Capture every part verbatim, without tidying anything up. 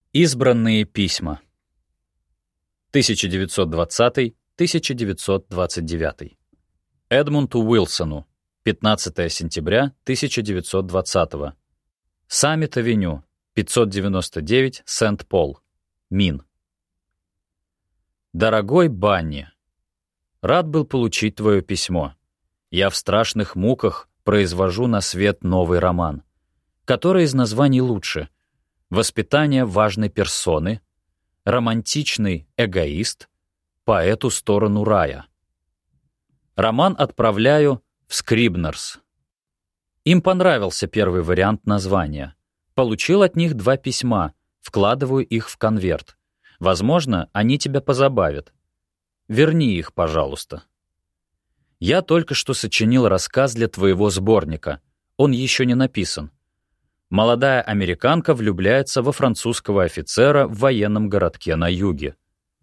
Избранные письма. тысяча девятьсот двадцатый — тысяча девятьсот двадцать девятый. Эдмунду Уилсону. пятнадцатое сентября тысяча девятьсот двадцатого. Саммит-авеню, пятьсот девяносто девять, Сент-Пол, Мин. Дорогой Банни, рад был получить твое письмо. Я в страшных муках произвожу на свет новый роман. Который из названий лучше? Воспитание важной персоны, романтичный эгоист, по эту сторону рая. Роман отправляю в Скрибнерс. Им понравился первый вариант названия. Получил от них два письма, вкладываю их в конверт. Возможно, они тебя позабавят. Верни их, пожалуйста. Я только что сочинил рассказ для твоего сборника. Он еще не написан. Молодая американка влюбляется во французского офицера в военном городке на юге.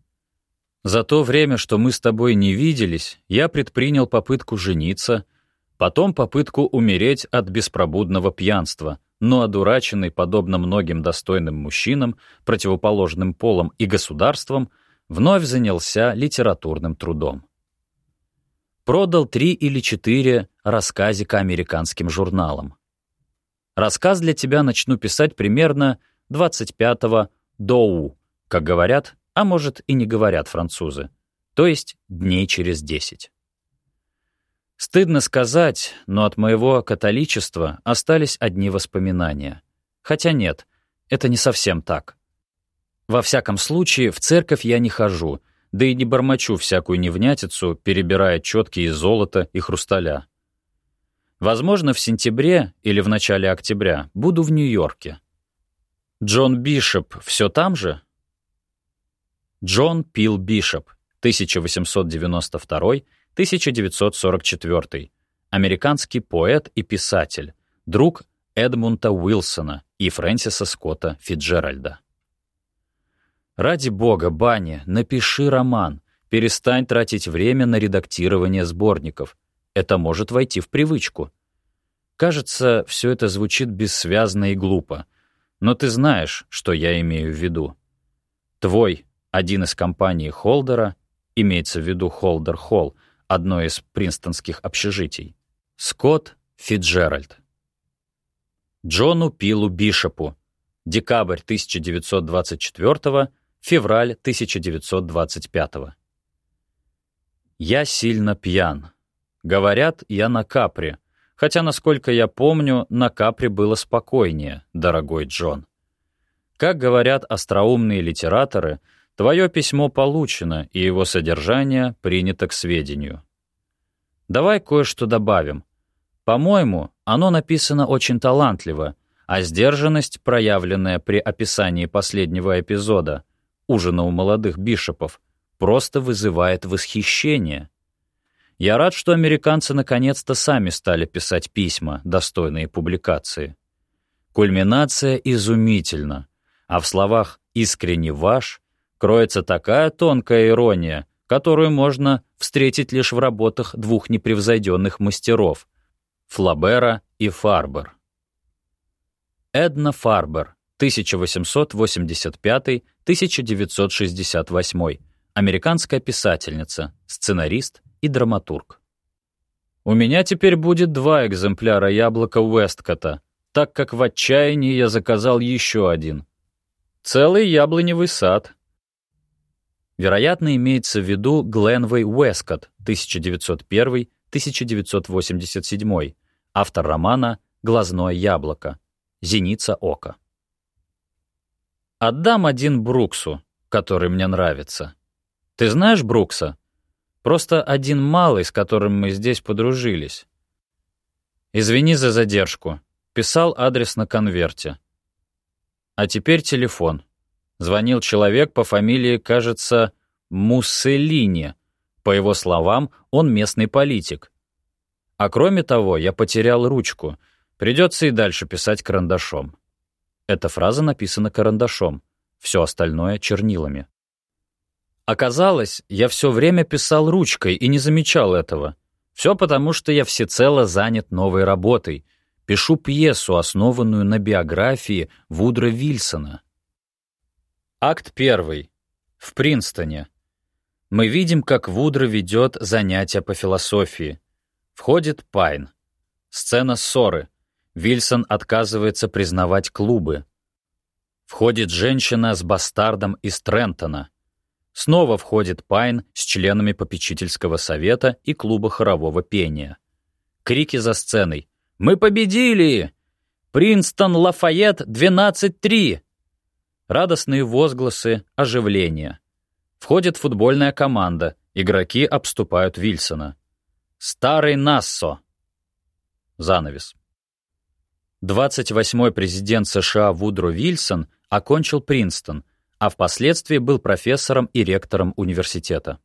За то время, что мы с тобой не виделись, я предпринял попытку жениться, потом попытку умереть от беспробудного пьянства, но одураченный, подобно многим достойным мужчинам, противоположным полом и государствам, вновь занялся литературным трудом. Продал три или четыре рассказика американским журналам. Рассказ для тебя начну писать примерно двадцать пятого доу, как говорят, а может и не говорят французы, то есть дней через десять. Стыдно сказать, но от моего католичества остались одни воспоминания. Хотя нет, это не совсем так. Во всяком случае, в церковь я не хожу, да и не бормочу всякую невнятицу, перебирая четки из золота и хрусталя. Возможно, в сентябре или в начале октября буду в Нью-Йорке. Джон Бишоп все там же? Джон Пил Бишоп, тысяча восемьсот девяносто второй — тысяча девятьсот сорок четвёртый, американский поэт и писатель, друг Эдмунда Уилсона и Фрэнсиса Скотта Фитджеральда. Ради бога, Банни, напиши роман, перестань тратить время на редактирование сборников. Это может войти в привычку. Кажется, все это звучит бессвязно и глупо, но ты знаешь, что я имею в виду. Твой, один из компаний Холдера, имеется в виду Холдер Холл, одно из принстонских общежитий, Скотт Фитджеральд. Джону Пилу Бишопу. Декабрь тысяча девятьсот двадцать четвёртого, февраль тысяча девятьсот двадцать пятого. Я сильно пьян. Говорят, я на Капри, хотя, насколько я помню, на Капри было спокойнее, дорогой Джон. Как говорят остроумные литераторы, твое письмо получено, и его содержание принято к сведению. Давай кое-что добавим. По-моему, оно написано очень талантливо, а сдержанность, проявленная при описании последнего эпизода «Ужина у молодых бишопов», просто вызывает восхищение. Я рад, что американцы наконец-то сами стали писать письма, достойные публикации. Кульминация изумительна, а в словах «искренне ваш» кроется такая тонкая ирония, которую можно встретить лишь в работах двух непревзойденных мастеров — Флабера и Фарбер. Эдна Фарбер, тысяча восемьсот восемьдесят пятый — тысяча девятьсот шестьдесят восьмой, американская писательница, сценарист и драматург. У меня теперь будет два экземпляра яблока Уэсткотта, так как в отчаянии я заказал еще один. Целый яблоневый сад. Вероятно, имеется в виду Гленвей Уэсткотт, тысяча девятьсот первый — тысяча девятьсот восемьдесят седьмой, автор романа «Глазное яблоко», «Зеница ока». Отдам один Бруксу, который мне нравится. Ты знаешь Брукса? Просто один малый, с которым мы здесь подружились. Извини за задержку. Писал адрес на конверте. А теперь телефон. Звонил человек по фамилии, кажется, Муссолини. По его словам, он местный политик. А кроме того, я потерял ручку. Придется и дальше писать карандашом. Эта фраза написана карандашом, все остальное — чернилами. Оказалось, я все время писал ручкой и не замечал этого. Все потому, что я всецело занят новой работой. Пишу пьесу, основанную на биографии Вудро Вильсона. Акт первый. В Принстоне. Мы видим, как Вудро ведет занятия по философии. Входит Пайн. Сцена ссоры. Вильсон отказывается признавать клубы. Входит женщина с бастардом из Трентона. Снова входит Пайн с членами попечительского совета и клуба хорового пения. Крики за сценой. «Мы победили! Принстон Лафайет двенадцать три!» Радостные возгласы, оживление. Входит футбольная команда. Игроки обступают Вильсона. «Старый Нассо!» Занавес. двадцать восьмой президент США Вудро Вильсон окончил Принстон, а впоследствии был профессором и ректором университета.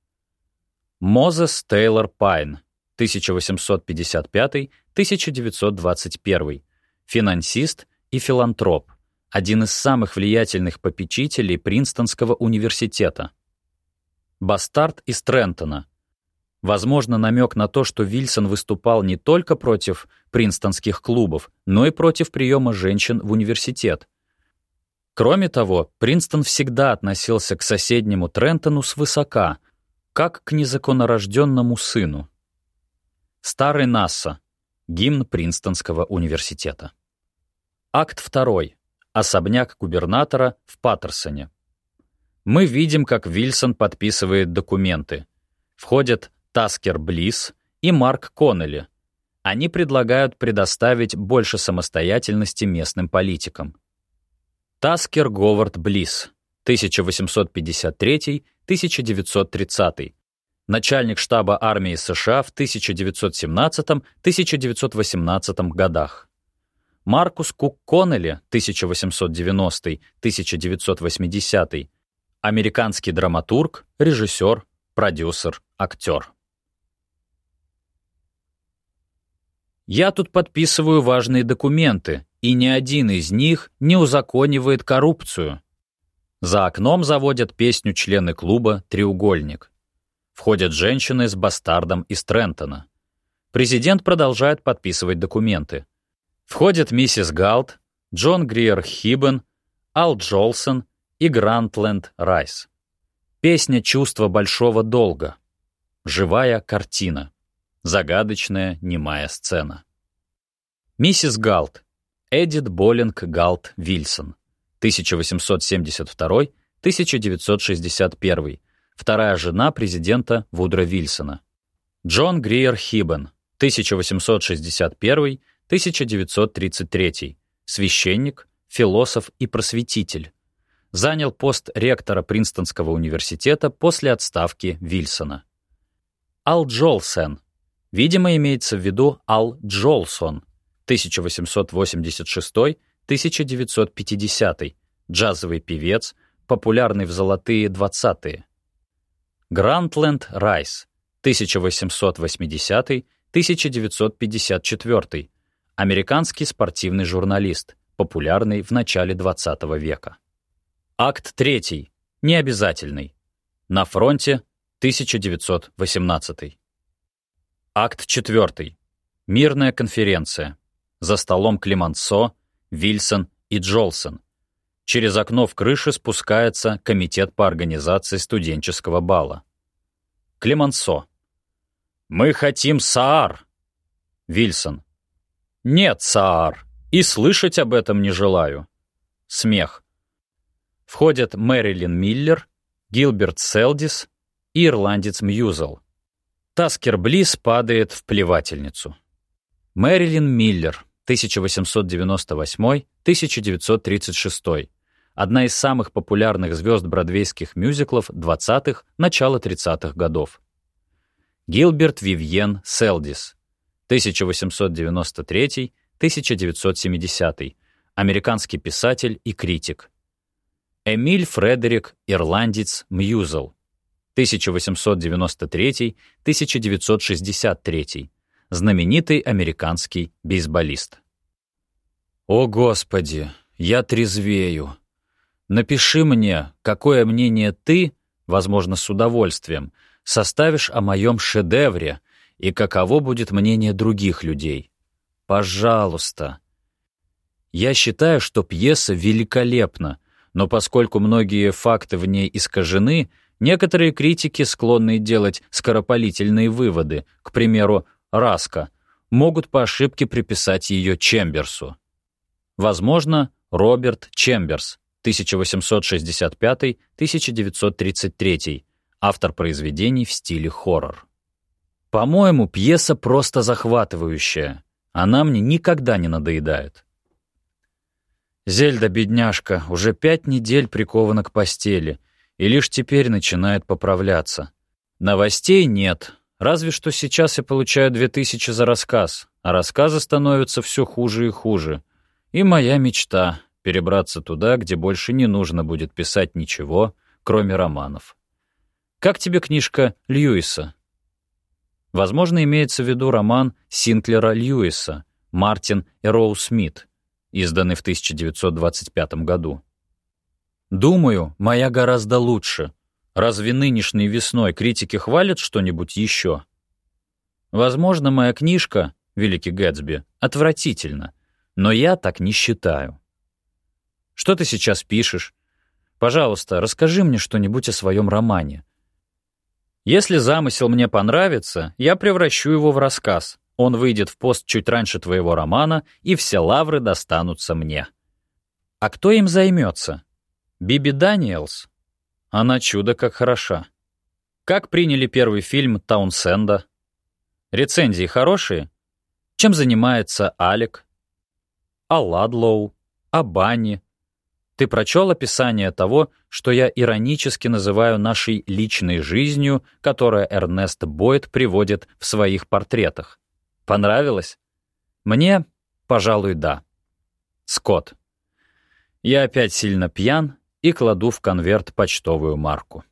Мозес Тейлор Пайн, тысяча восемьсот пятьдесят пятый — тысяча девятьсот двадцать первый, финансист и филантроп, один из самых влиятельных попечителей Принстонского университета. Бастард из Трентона. Возможно, намек на то, что Вильсон выступал не только против принстонских клубов, но и против приема женщин в университет. Кроме того, Принстон всегда относился к соседнему Трентону свысока, как к незаконнорожденному сыну. Старый Нассо. Гимн Принстонского университета. Акт второй. Особняк губернатора в Паттерсоне. Мы видим, как Вильсон подписывает документы. Входят Таскер Блисс и Марк Коннелли. Они предлагают предоставить больше самостоятельности местным политикам. Таскер Говард Блисс, тысяча восемьсот пятьдесят третий — тысяча девятьсот тридцатый, начальник штаба армии США в тысяча девятьсот семнадцатом — тысяча девятьсот восемнадцатом годах. Маркус Кук Коннелли, тысяча восемьсот девяностый — тысяча девятьсот восьмидесятый, американский драматург, режиссер, продюсер, актер. Я тут подписываю важные документы, и ни один из них не узаконивает коррупцию. За окном заводят песню члены клуба «Треугольник». Входят женщины с бастардом из Трентона. Президент продолжает подписывать документы. Входят миссис Галт, Джон Гриер Хиббен, Ал Джолсон и Грантленд Райс. Песня «Чувство большого долга». Живая картина. Загадочная немая сцена. Миссис Галт. Эдит Боллинг Галт Вильсон. тысяча восемьсот семьдесят второй — тысяча девятьсот шестьдесят первый. Вторая жена президента Вудро Вильсона. Джон Гриер Хиббен. тысяча восемьсот шестьдесят первый — тысяча девятьсот тридцать третий. Священник, философ и просветитель. Занял пост ректора Принстонского университета после отставки Вильсона. Ал Джолсон. Видимо, имеется в виду Ал Джолсон, тысяча восемьсот восемьдесят шестой — тысяча девятьсот пятидесятый, джазовый певец, популярный в золотые двадцатые. Грантленд Райс, тысяча восемьсот восьмидесятый — тысяча девятьсот пятьдесят четвёртый, американский спортивный журналист, популярный в начале двадцатого века. Акт третий. Необязательный. На фронте тысяча девятьсот восемнадцатый. Акт четвертый. Мирная конференция. За столом Клемансо, Вильсон и Джолсон. Через окно в крыше спускается комитет по организации студенческого бала. Клемансо. «Мы хотим Саар!» Вильсон. «Нет, Саар, и слышать об этом не желаю». Смех. Входят Мэрилин Миллер, Гилберт Селдис и ирландец Мьюзел. Таскер Блисс падает в плевательницу. Мэрилин Миллер, тысяча восемьсот девяносто восьмой — тысяча девятьсот тридцать шестой, одна из самых популярных звезд бродвейских мюзиклов двадцатых — начала тридцатых годов. Гилберт Вивьен Селдис, тысяча восемьсот девяносто третий — тысяча девятьсот семидесятый, американский писатель и критик. Эмиль Фредерик Ирландец Мьюзел, тысяча восемьсот девяносто третий — тысяча девятьсот шестьдесят третий, знаменитый американский бейсболист. «О, Господи, я трезвею! Напиши мне, какое мнение ты, возможно, с удовольствием, составишь о моем шедевре и каково будет мнение других людей. Пожалуйста. Я считаю, что пьеса великолепна, Но поскольку многие факты в ней искажены, некоторые критики, склонные делать скоропалительные выводы, к примеру, Раска, могут по ошибке приписать ее Чемберсу. Возможно, Роберт Чемберс, тысяча восемьсот шестьдесят пятый — тысяча девятьсот тридцать третий, автор произведений в стиле хоррор. По-моему, пьеса просто захватывающая. Она мне никогда не надоедает. Зельда, бедняжка, уже пять недель прикована к постели и лишь теперь начинает поправляться. Новостей нет, разве что сейчас я получаю две тысячи за рассказ, а рассказы становятся все хуже и хуже. И моя мечта — перебраться туда, где больше не нужно будет писать ничего, кроме романов. Как тебе книжка Льюиса? Возможно, имеется в виду роман Синклера Льюиса «Мартин и Роуз Смит», изданный в тысяча девятьсот двадцать пятом году. Думаю, моя гораздо лучше. Разве нынешней весной критики хвалят что-нибудь еще? Возможно, моя книжка «Великий Гэтсби» отвратительна, но я так не считаю. Что ты сейчас пишешь? Пожалуйста, расскажи мне что-нибудь о своем романе. Если замысел мне понравится, я превращу его в рассказ. Он выйдет в пост чуть раньше твоего романа, и все лавры достанутся мне. А кто им займется? Биби Даниэлс? Она чудо как хороша. Как приняли первый фильм Таунсенда? Рецензии хорошие? Чем занимается Алек? А Ладлоу? А Банни? Ты прочел описание того, что я иронически называю нашей личной жизнью, которую Эрнест Бойд приводит в своих портретах? Понравилось? Мне, пожалуй, да. Скотт. Я опять сильно пьян и кладу в конверт почтовую марку.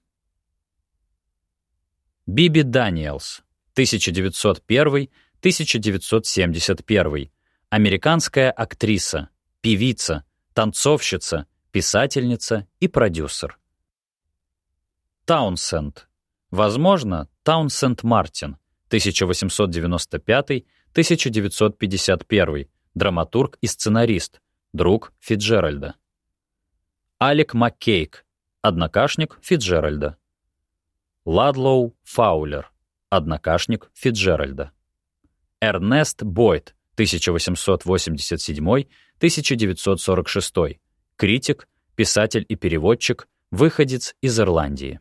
Биби Даниэлс, тысяча девятьсот первый — тысяча девятьсот семьдесят первый. Американская актриса, певица, танцовщица, писательница и продюсер. Таунсенд. Возможно, Таунсенд Мартин, тысяча восемьсот девяносто пятый — тысяча девятьсот пятьдесят первый, драматург и сценарист, друг Фицджеральда. Алек Маккейк, однокашник Фицджеральда. Ладлоу Фаулер, однокашник Фицджеральда. Эрнест Бойд, тысяча восемьсот восемьдесят седьмой — тысяча девятьсот сорок шестой, критик, писатель и переводчик, выходец из Ирландии.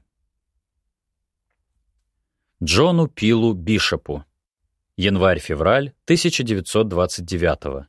Джону Пилу Бишопу. Январь-февраль тысяча девятьсот двадцать девятого.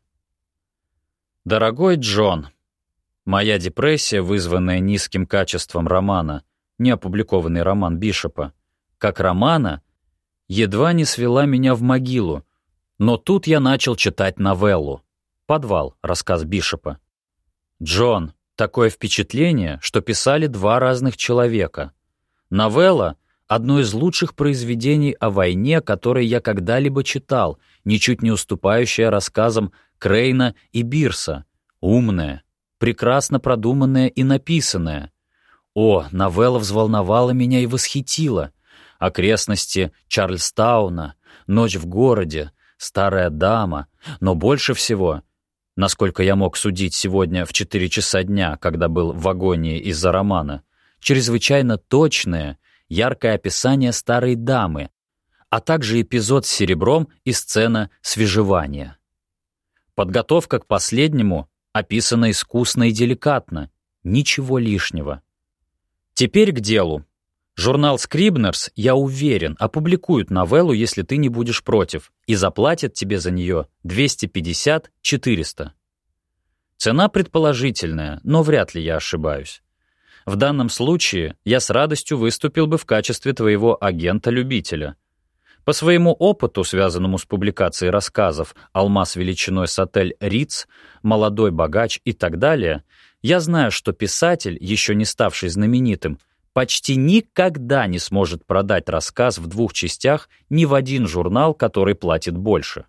Дорогой Джон, моя депрессия, вызванная низким качеством романа, неопубликованный роман Бишопа, как романа, едва не свела меня в могилу, но тут я начал читать новеллу «Подвал», рассказ Бишопа. Джон, такое впечатление, что писали два разных человека. Новелла — одно из лучших произведений о войне, которое я когда-либо читал, ничуть не уступающее рассказам Крейна и Бирса. Умное, прекрасно продуманное и написанное. О, новелла взволновала меня и восхитила. Окрестности Чарльстауна, ночь в городе, старая дама, но больше всего, насколько я мог судить сегодня в четыре часа дня, когда был в агонии из-за романа, чрезвычайно точное, яркое описание старой дамы, а также эпизод с серебром и сцена свежевания. Подготовка к последнему описана искусно и деликатно, ничего лишнего. Теперь к делу. Журнал Scribners, я уверен, опубликует новеллу, если ты не будешь против, и заплатит тебе за нее двести пятьдесят - четыреста. Цена предположительная, но вряд ли я ошибаюсь. В данном случае я с радостью выступил бы в качестве твоего агента-любителя. По своему опыту, связанному с публикацией рассказов «Алмаз величиной с отель Риц», «Молодой богач» и так далее, я знаю, что писатель, еще не ставший знаменитым, почти никогда не сможет продать рассказ в двух частях ни в один журнал, который платит больше.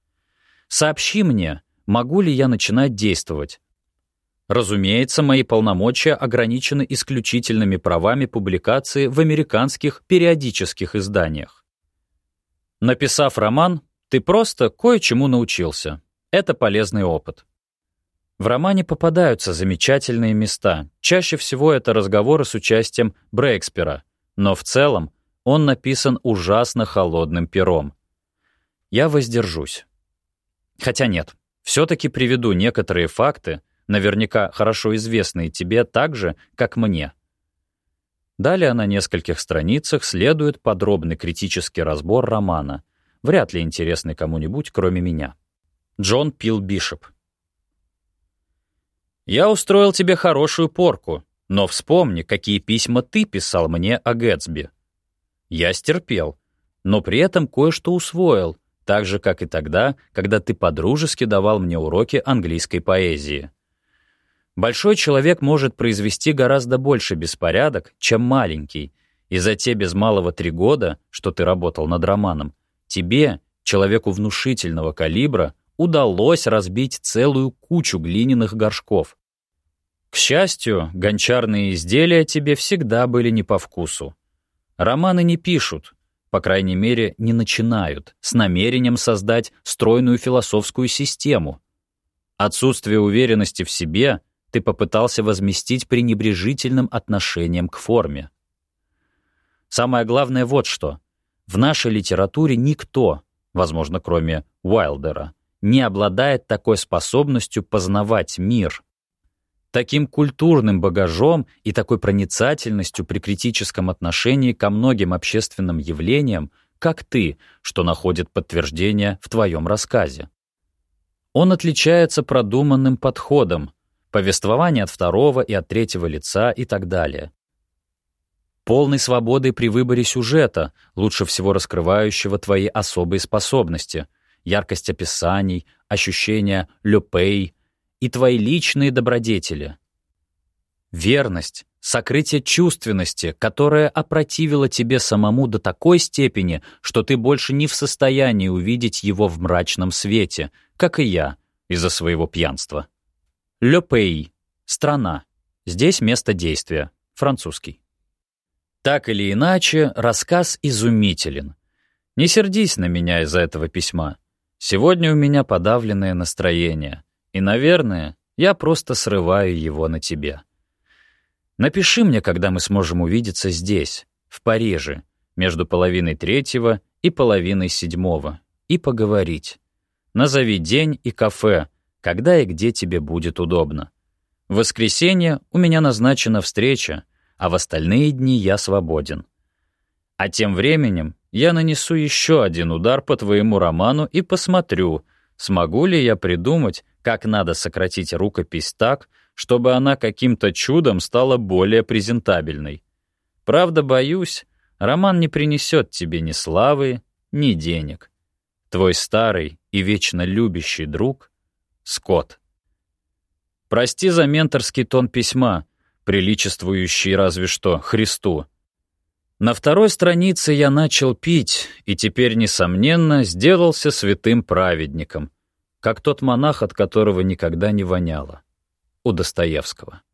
Сообщи мне, могу ли я начинать действовать. Разумеется, мои полномочия ограничены исключительными правами публикации в американских периодических изданиях. Написав роман, ты просто кое-чему научился. Это полезный опыт. В романе попадаются замечательные места. Чаще всего это разговоры с участием Брейкспера, но в целом он написан ужасно холодным пером. Я воздержусь. Хотя нет, все-таки приведу некоторые факты, наверняка хорошо известные тебе так же, как мне. Далее на нескольких страницах следует подробный критический разбор романа, вряд ли интересный кому-нибудь, кроме меня. Джон Пил Бишоп. «Я устроил тебе хорошую порку, но вспомни, какие письма ты писал мне о Гэтсби. Я стерпел, но при этом кое-что усвоил, так же, как и тогда, когда ты подружески давал мне уроки английской поэзии. Большой человек может произвести гораздо больше беспорядок, чем маленький, и за те без малого три года, что ты работал над романом, тебе, человеку внушительного калибра, удалось разбить целую кучу глиняных горшков. К счастью, гончарные изделия тебе всегда были не по вкусу. Романы не пишут, по крайней мере, не начинают, с намерением создать стройную философскую систему. Отсутствие уверенности в себе ты попытался возместить пренебрежительным отношением к форме. Самое главное вот что. В нашей литературе никто, возможно, кроме Уайлдера, не обладает такой способностью познавать мир, таким культурным багажом и такой проницательностью при критическом отношении ко многим общественным явлениям, как ты, что находит подтверждение в твоем рассказе. Он отличается продуманным подходом, повествование от второго и от третьего лица и так далее. Полной свободой при выборе сюжета, лучше всего раскрывающего твои особые способности, яркость описаний, ощущение «лёпей» и твои личные добродетели. Верность, сокрытие чувственности, которая опротивила тебе самому до такой степени, что ты больше не в состоянии увидеть его в мрачном свете, как и я, из-за своего пьянства. «Le pays» — страна. Здесь место действия. Французский. Так или иначе, рассказ изумителен. Не сердись на меня из-за этого письма. Сегодня у меня подавленное настроение, и, наверное, я просто срываю его на тебе. Напиши мне, когда мы сможем увидеться здесь, в Париже, между половиной третьего и половиной седьмого, и поговорить. Назови день и кафе, когда и где тебе будет удобно. В воскресенье у меня назначена встреча, а в остальные дни я свободен. А тем временем я нанесу еще один удар по твоему роману и посмотрю, смогу ли я придумать, как надо сократить рукопись так, чтобы она каким-то чудом стала более презентабельной. Правда, боюсь, роман не принесет тебе ни славы, ни денег. Твой старый и вечно любящий друг Скотт. Прости за менторский тон письма, приличествующий разве что Христу. На второй странице я начал пить и теперь, несомненно, сделался святым праведником, как тот монах, от которого никогда не воняло. У Достоевского.